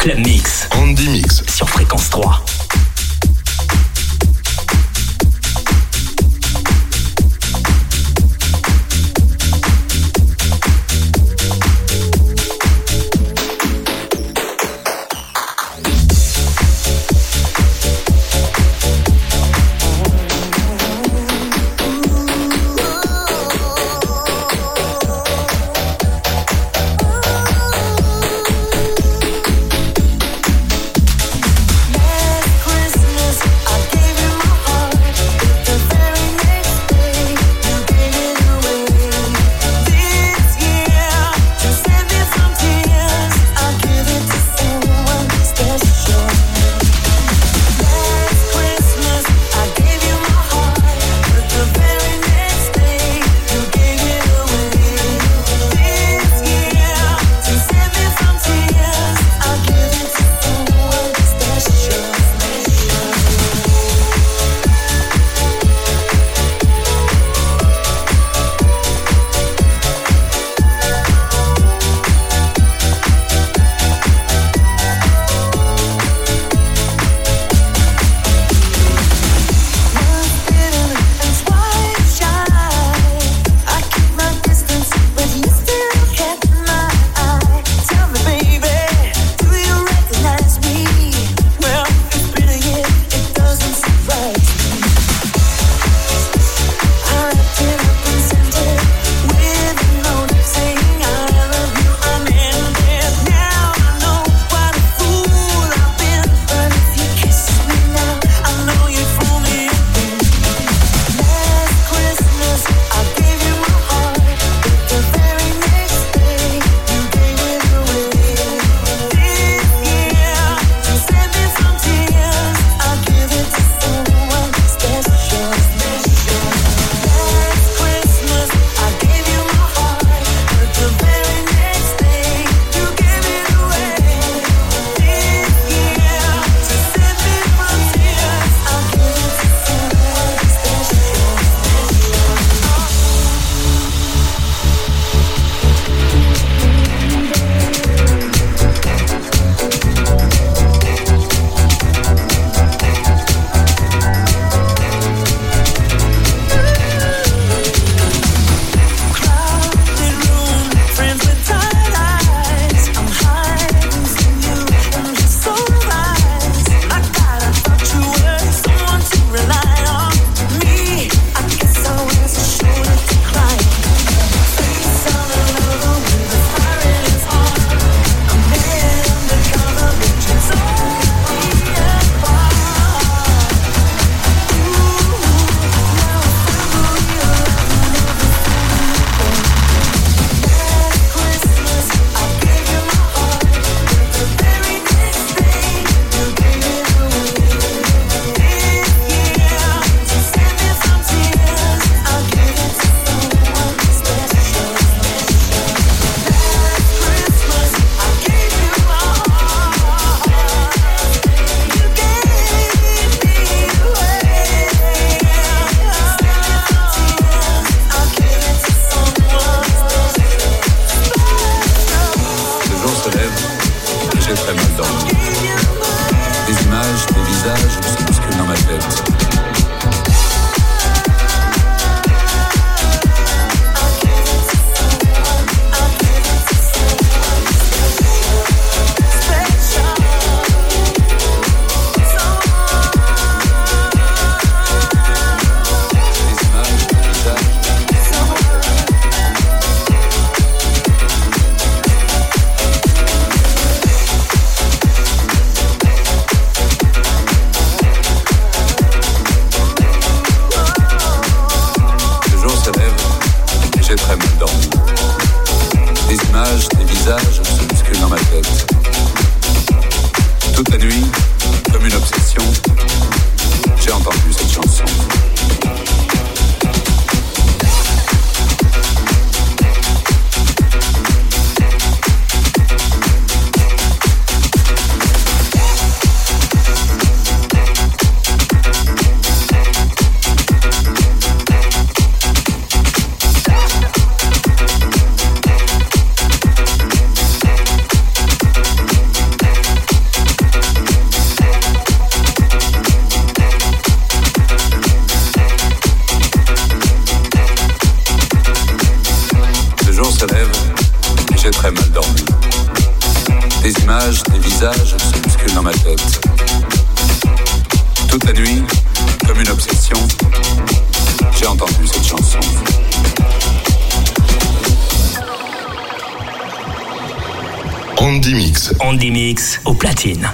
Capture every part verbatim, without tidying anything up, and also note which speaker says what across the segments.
Speaker 1: Club Mix.
Speaker 2: Andy Mix.
Speaker 1: Sur Fréquence trois. images, des visages se bousculent dans ma tête. Toute la nuit, comme une obsession, j'ai entendu cette chanson.
Speaker 2: Andy Mix.
Speaker 3: Andy Mix au platine.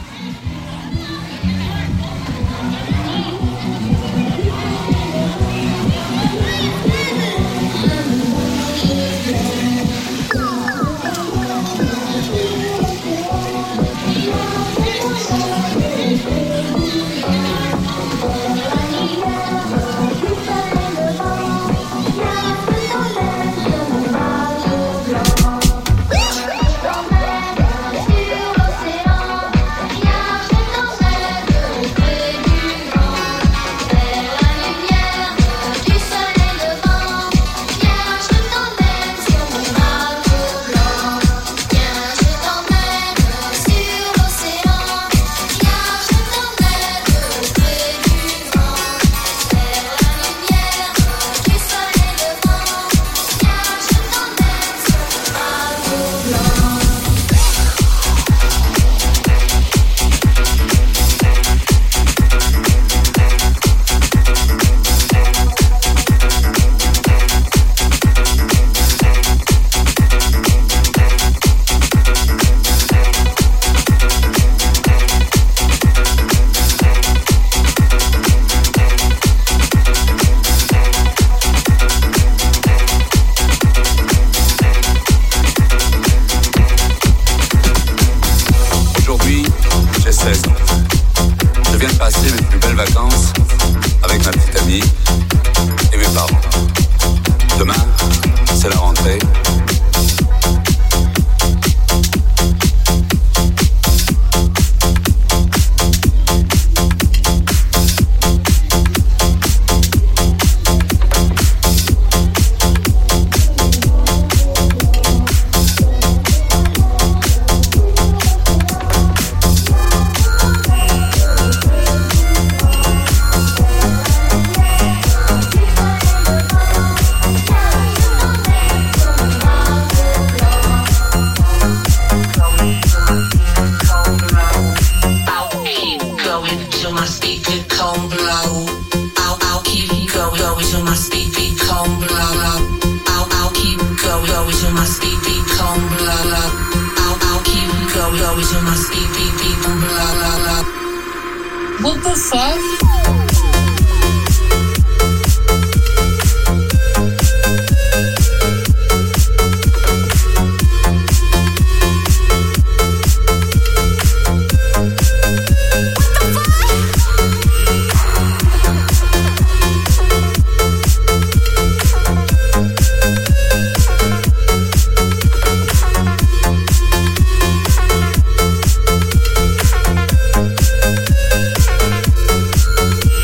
Speaker 4: What the fuck?
Speaker 5: We'll be right back.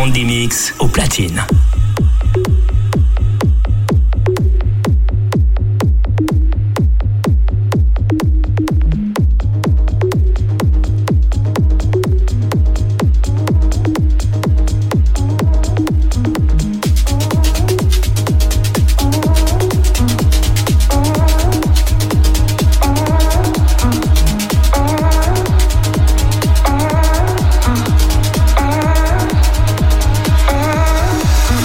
Speaker 3: Andy Mix au platine.
Speaker 4: Uh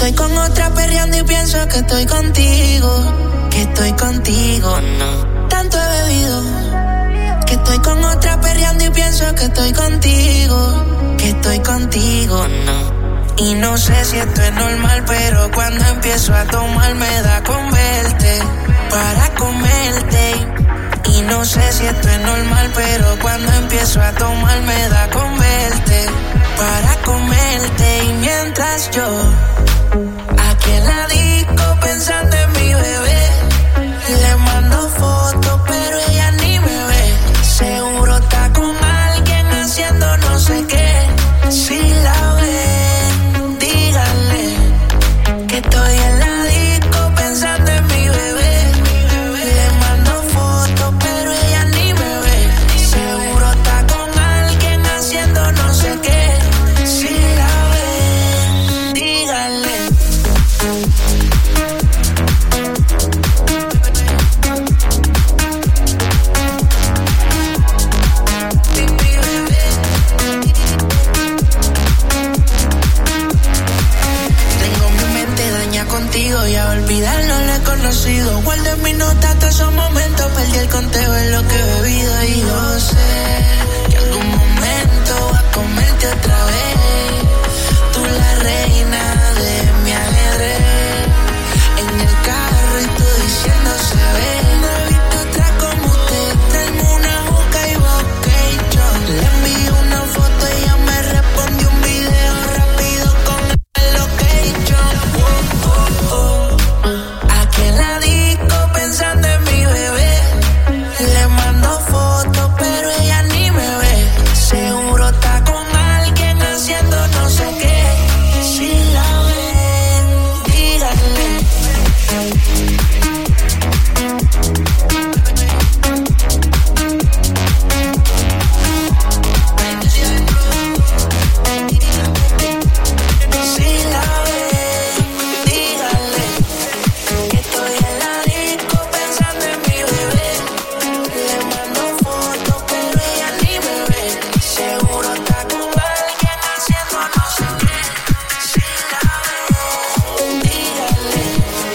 Speaker 4: estoy con otra perreando y pienso que estoy contigo, que estoy contigo, no. Tanto he bebido, que estoy con otra perreando y pienso que estoy contigo, que estoy contigo, no. Y no sé si esto es normal, pero cuando empiezo a tomar me da con verte, para comerte. Y no sé si esto es normal, pero cuando empiezo a tomar me da con verte, para comerte. Y mientras yo, aquí en la disco pensando en mi bebé, le mando fotos pero ella ni me ve. Seguro está con alguien haciendo no sé qué. Si la ven, díganle que estoy en la disco pensando en mi bebé. Le mando fotos pero ella ni me ve. Seguro está con alguien haciendo no sé qué. Si la ven, díganle. Contigo y a olvidarlo lo he conocido. Guardé mis notas todos esos momentos. Perdí el conteo de lo que he bebido. Y yo sé que algún momento va a comerte otra vez. Tú la reina de mi ajedrez. En el carro y tú diciendo se ve. No he visto otra como usted. Traeme una juca y vocation. Le envié una foto y ella me respondió un video rápido con el location. Aquí en la disco pensando en mi bebé. Le mando fotos pero ella ni me ve. Seguro está con alguien haciendo no sé qué. Si la ven, díganle. Si la ven, díganle que estoy en la disco pensando en mi bebé. Le mando fotos pero ella ni me ve. Seguro está con alguien haciendo no sé qué. Si la ven, díganle.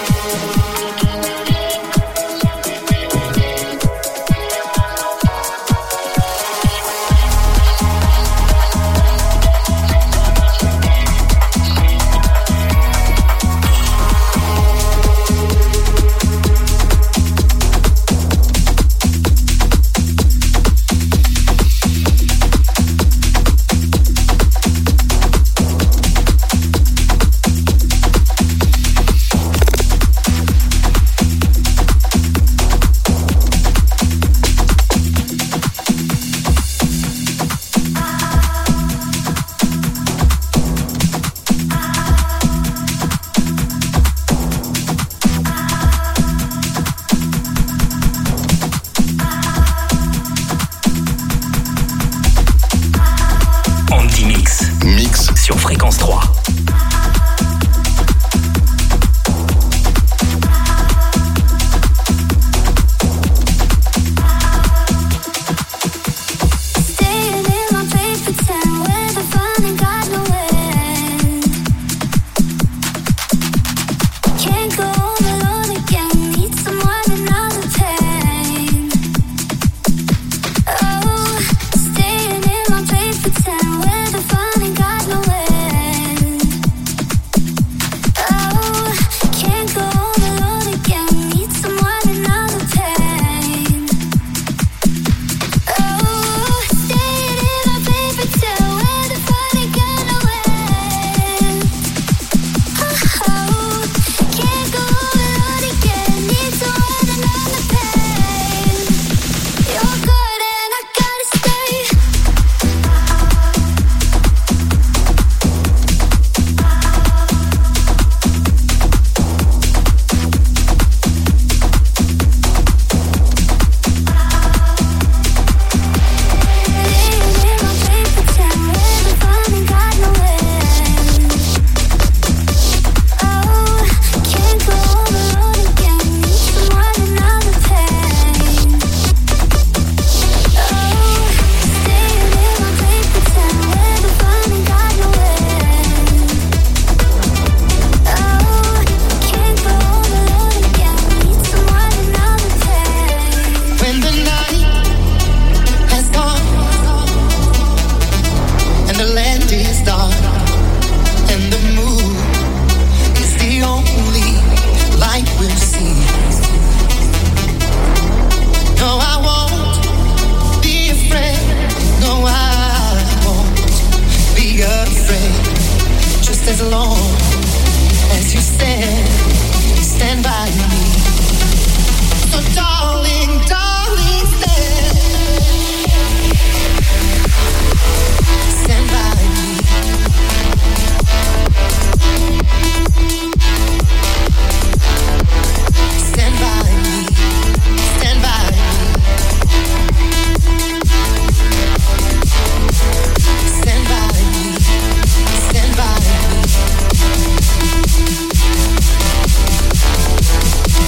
Speaker 3: Andy Mix
Speaker 2: Mix
Speaker 3: sur Fréquence trois.
Speaker 5: Staying in my place, pretend we're the fun and got no end. Can't go home alone again. Need someone another pain. Oh, staying in my place, pretend we're the fun and got no end.
Speaker 6: as long as you stand, stand by me. So darling, darling, stand, stand by me. Stand by me, stand by me. Stand by me, stand by me.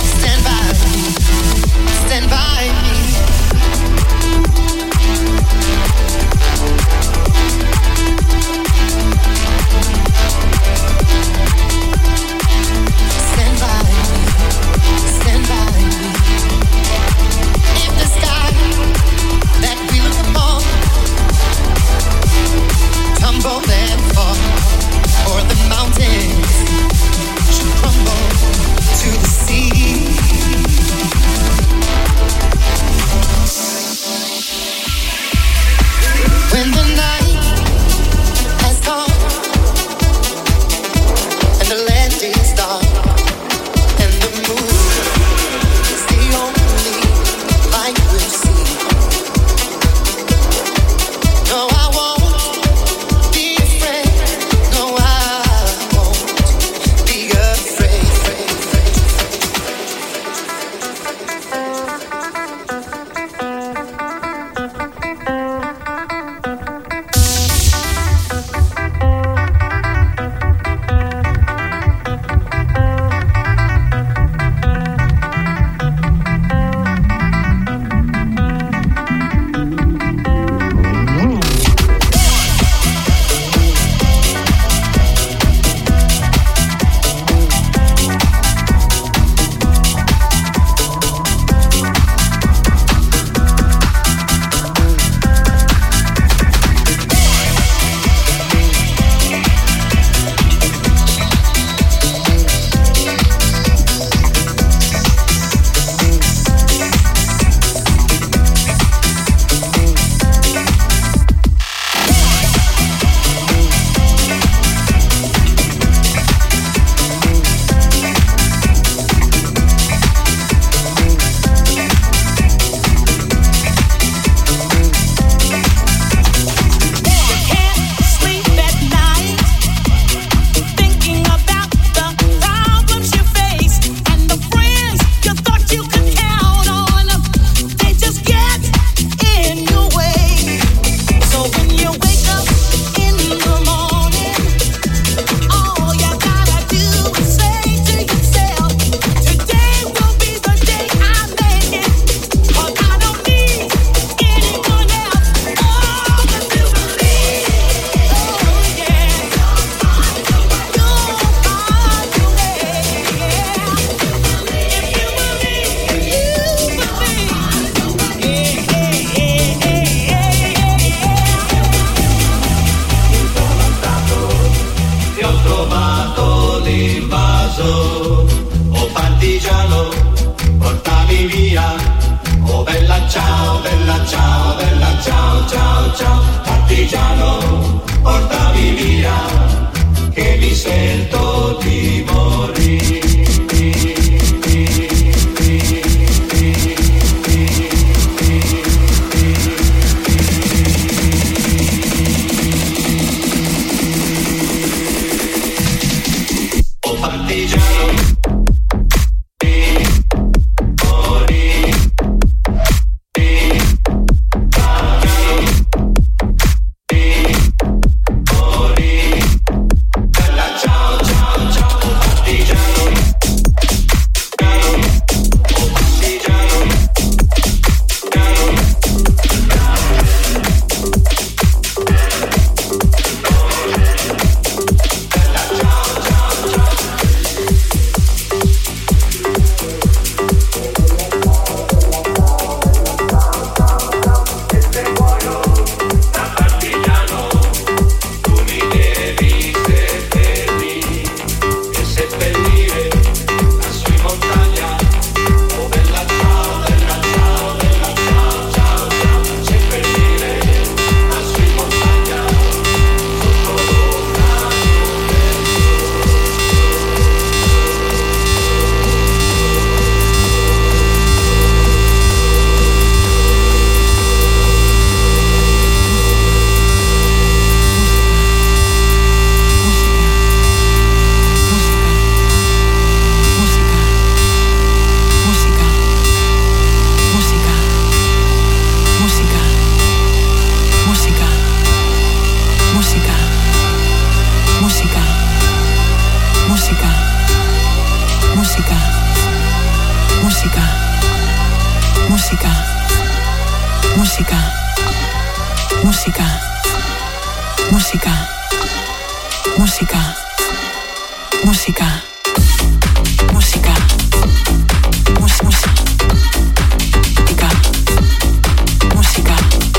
Speaker 7: música, música, música, música, música, música, música, mus- mus- música, música,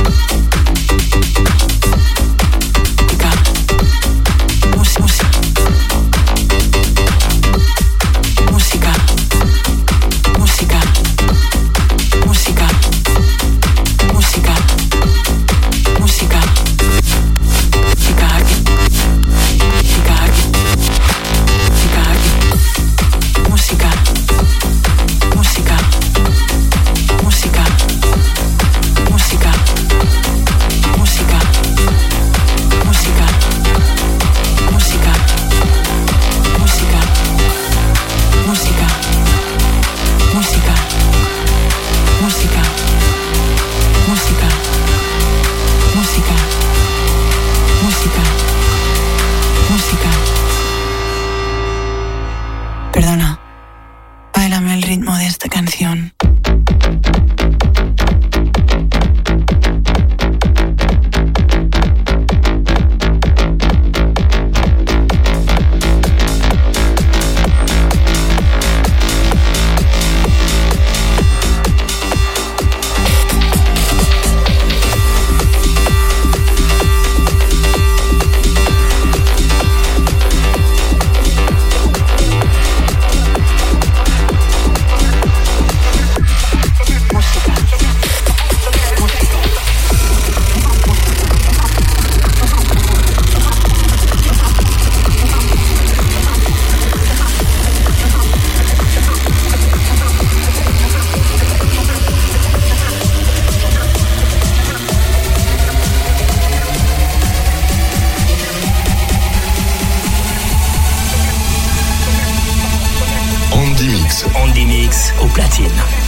Speaker 7: música, mus- mus- música, música, música, música, música, Chicago, Chicago, Chicago, música, música, música, música, música, música, música, música, música, música, música, música, música, música, música. Perdona, báilame el ritmo de esta canción.
Speaker 3: Andy Mix au platine.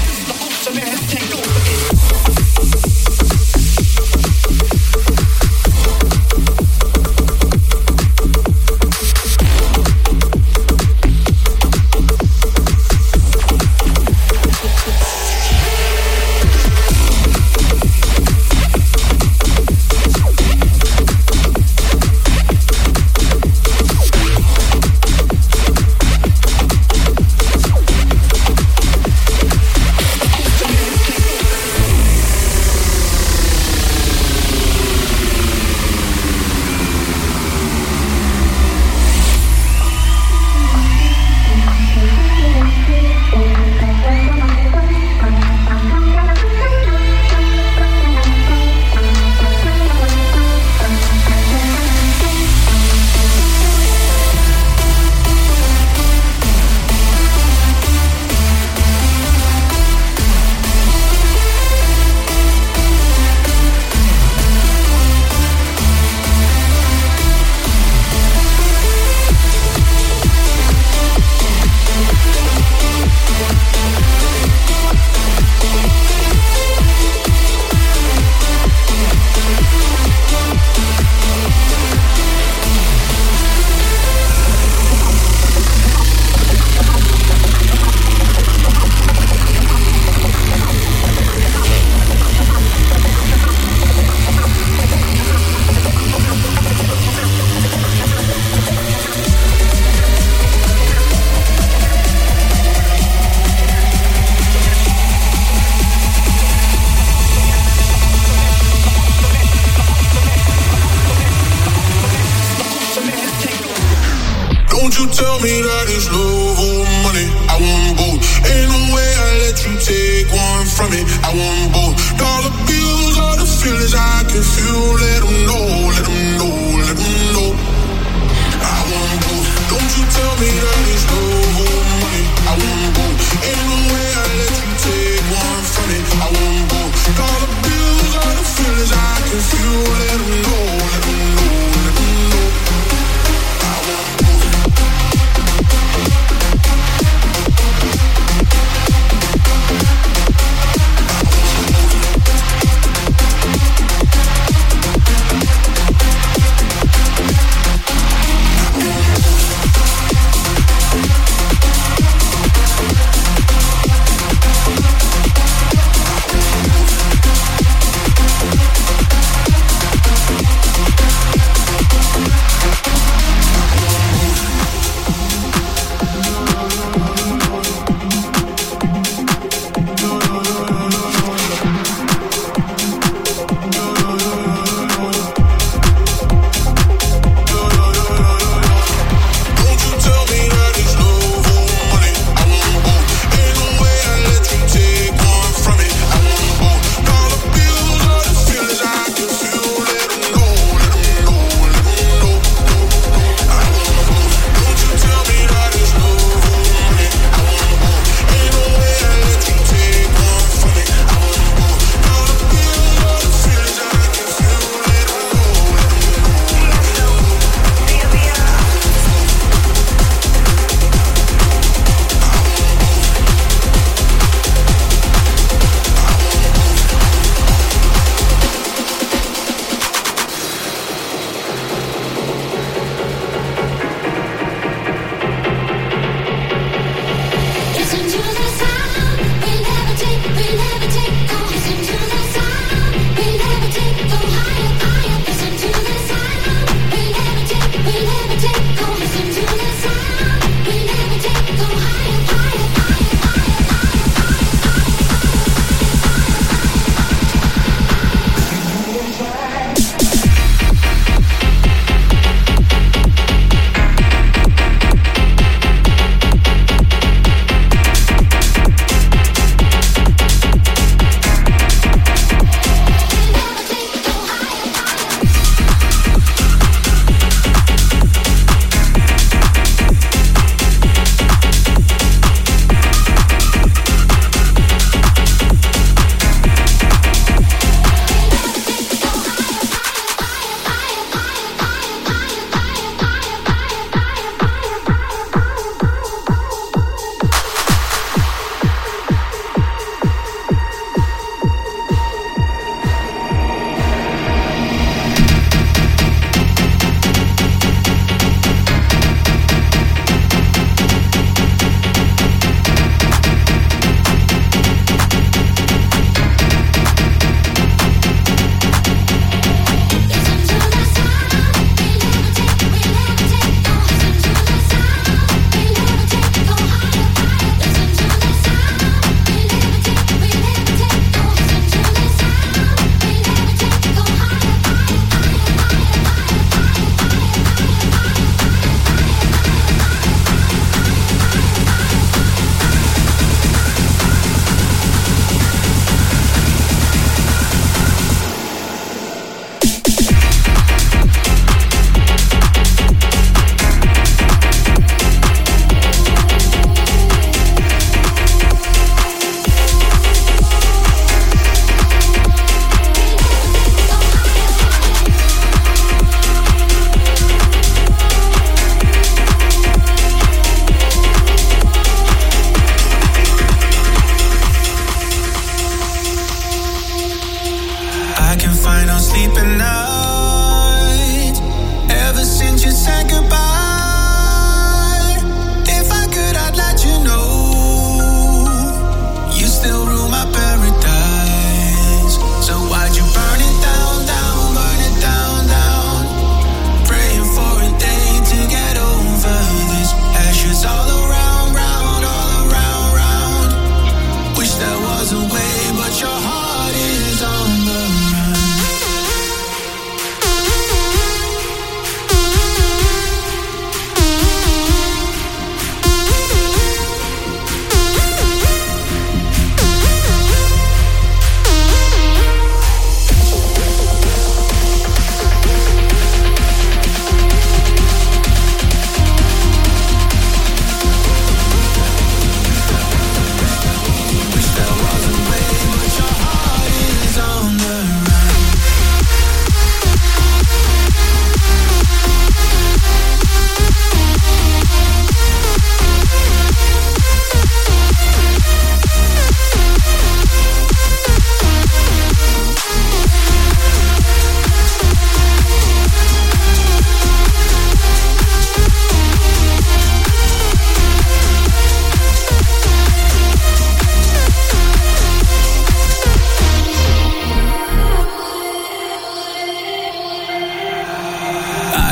Speaker 8: Tell me that it's love or money, I want both. Ain't no way I let you take one from me, I want both. Dollar bills, all the feelings I can feel, let them know, let them know, let them know. I want both. Don't you tell me that it's love or money, I want both. Ain't no way I let you take one from me, I want both. Dollar bills, all the feelings I can feel, let them know, let them know, let them know. I want both.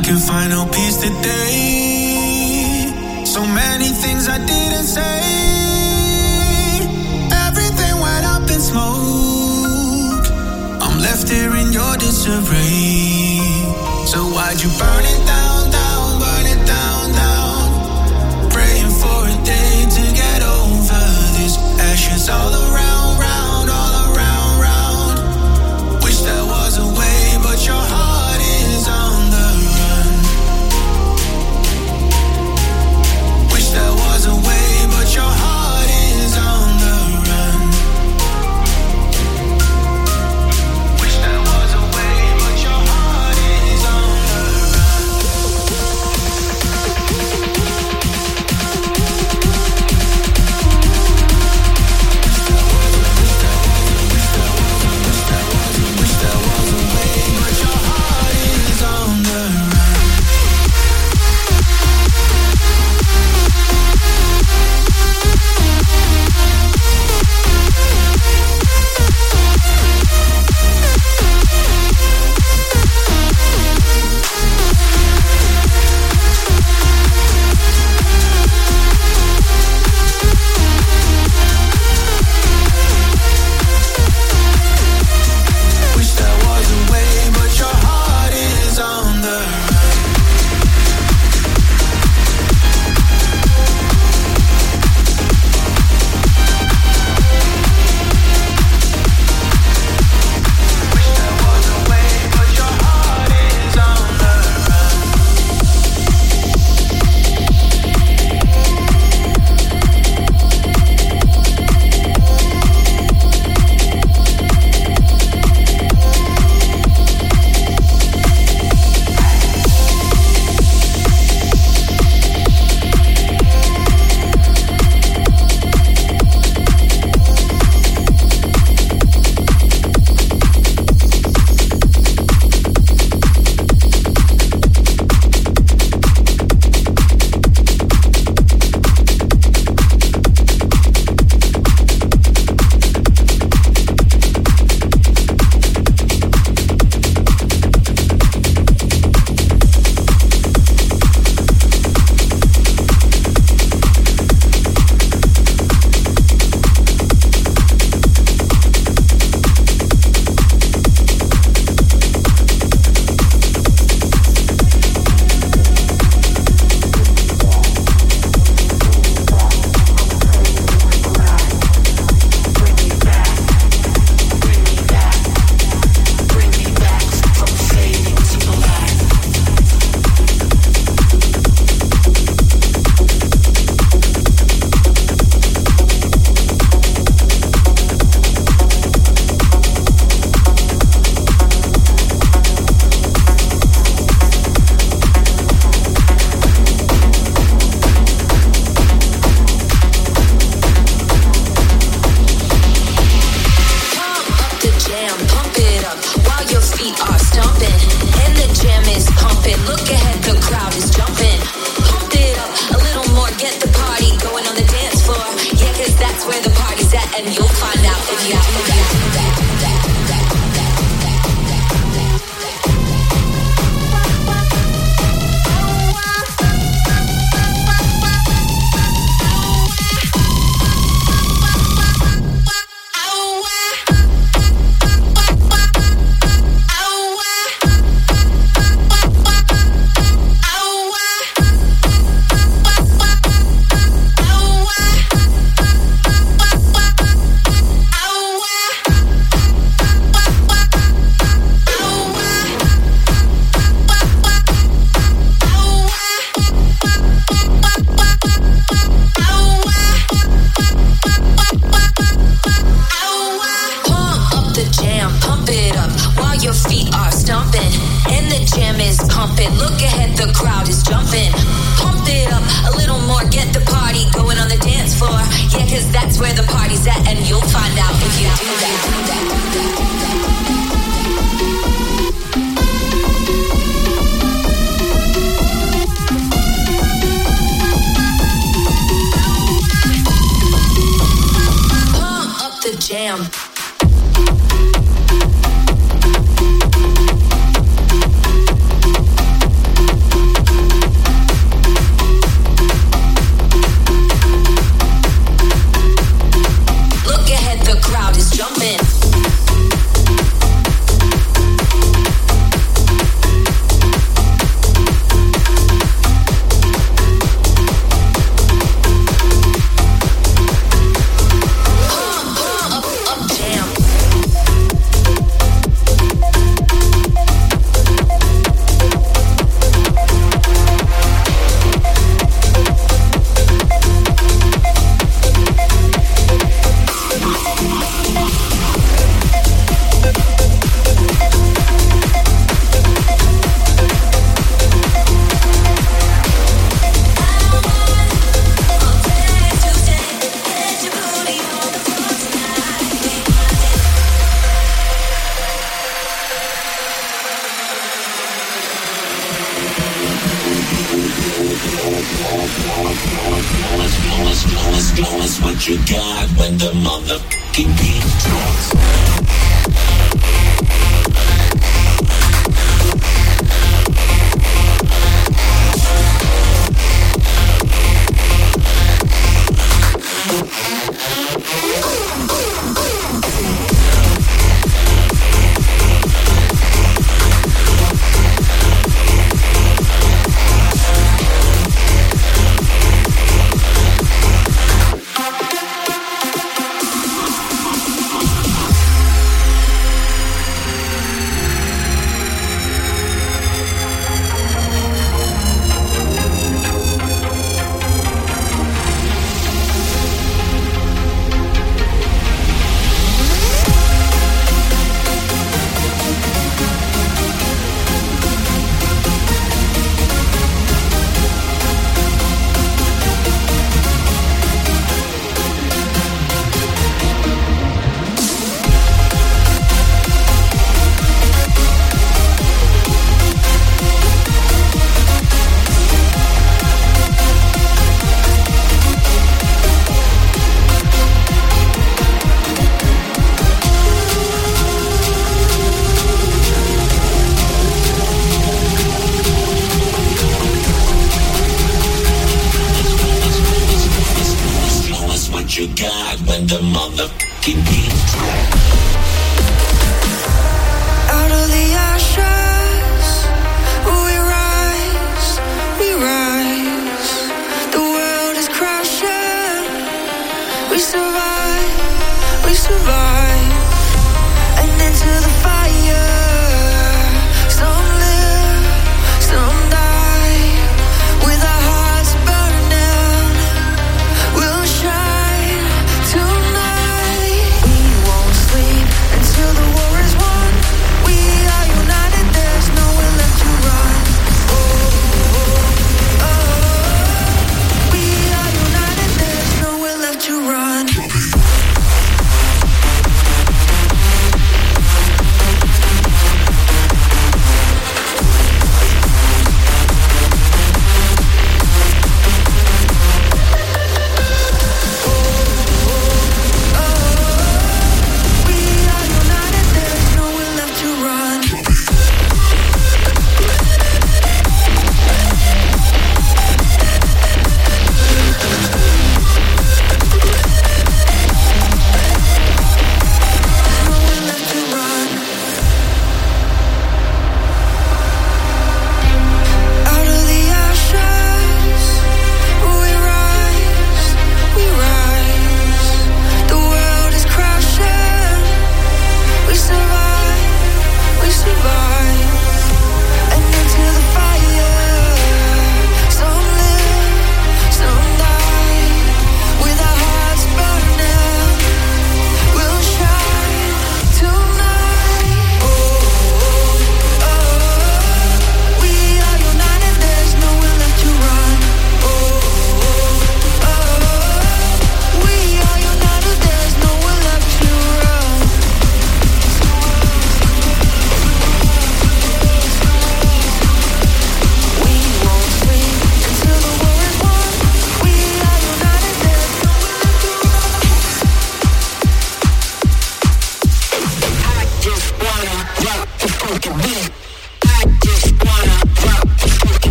Speaker 9: can find no peace today. So many things I didn't say. Everything went up in smoke. I'm left here in your disarray. So why'd you burn it down, down, burn it down, down? Praying for a day to get over this. Ashes all around, round, all around, round. Wish there was a way, but your heart is on the run. Wish there was a way, but your heart is on the run. Wish there was a way, but your heart is on the run. Wish there was a way, but your heart is on the run. Wish there was a way, but your heart is on the run. Wish there was a way, but your heart is on the run.
Speaker 10: What you got when the motherfucking beat drops?
Speaker 4: Sleep.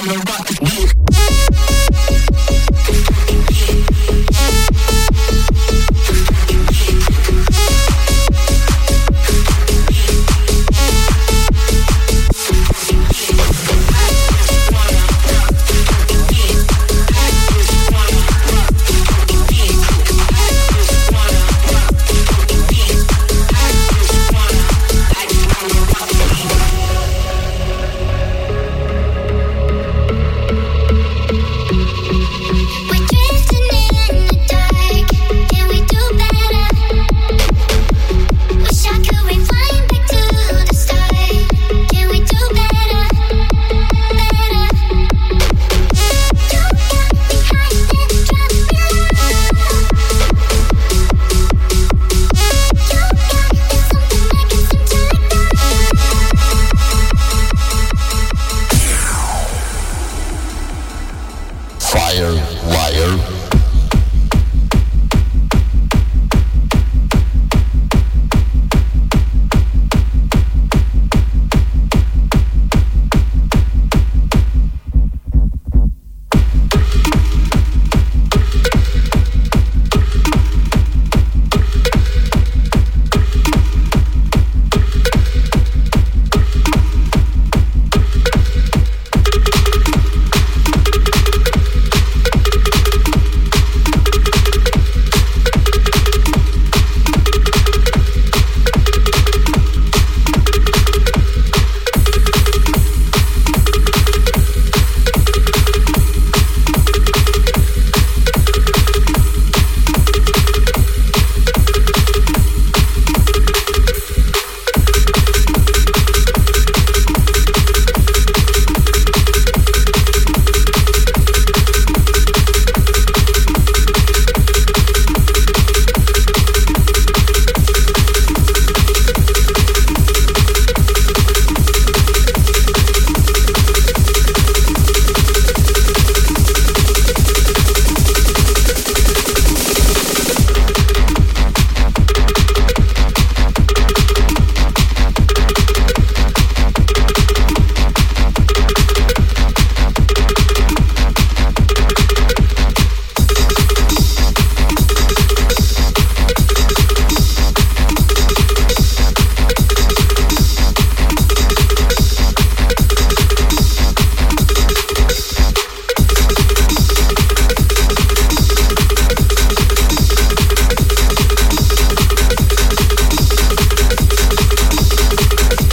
Speaker 8: I'm gonna rock the beat.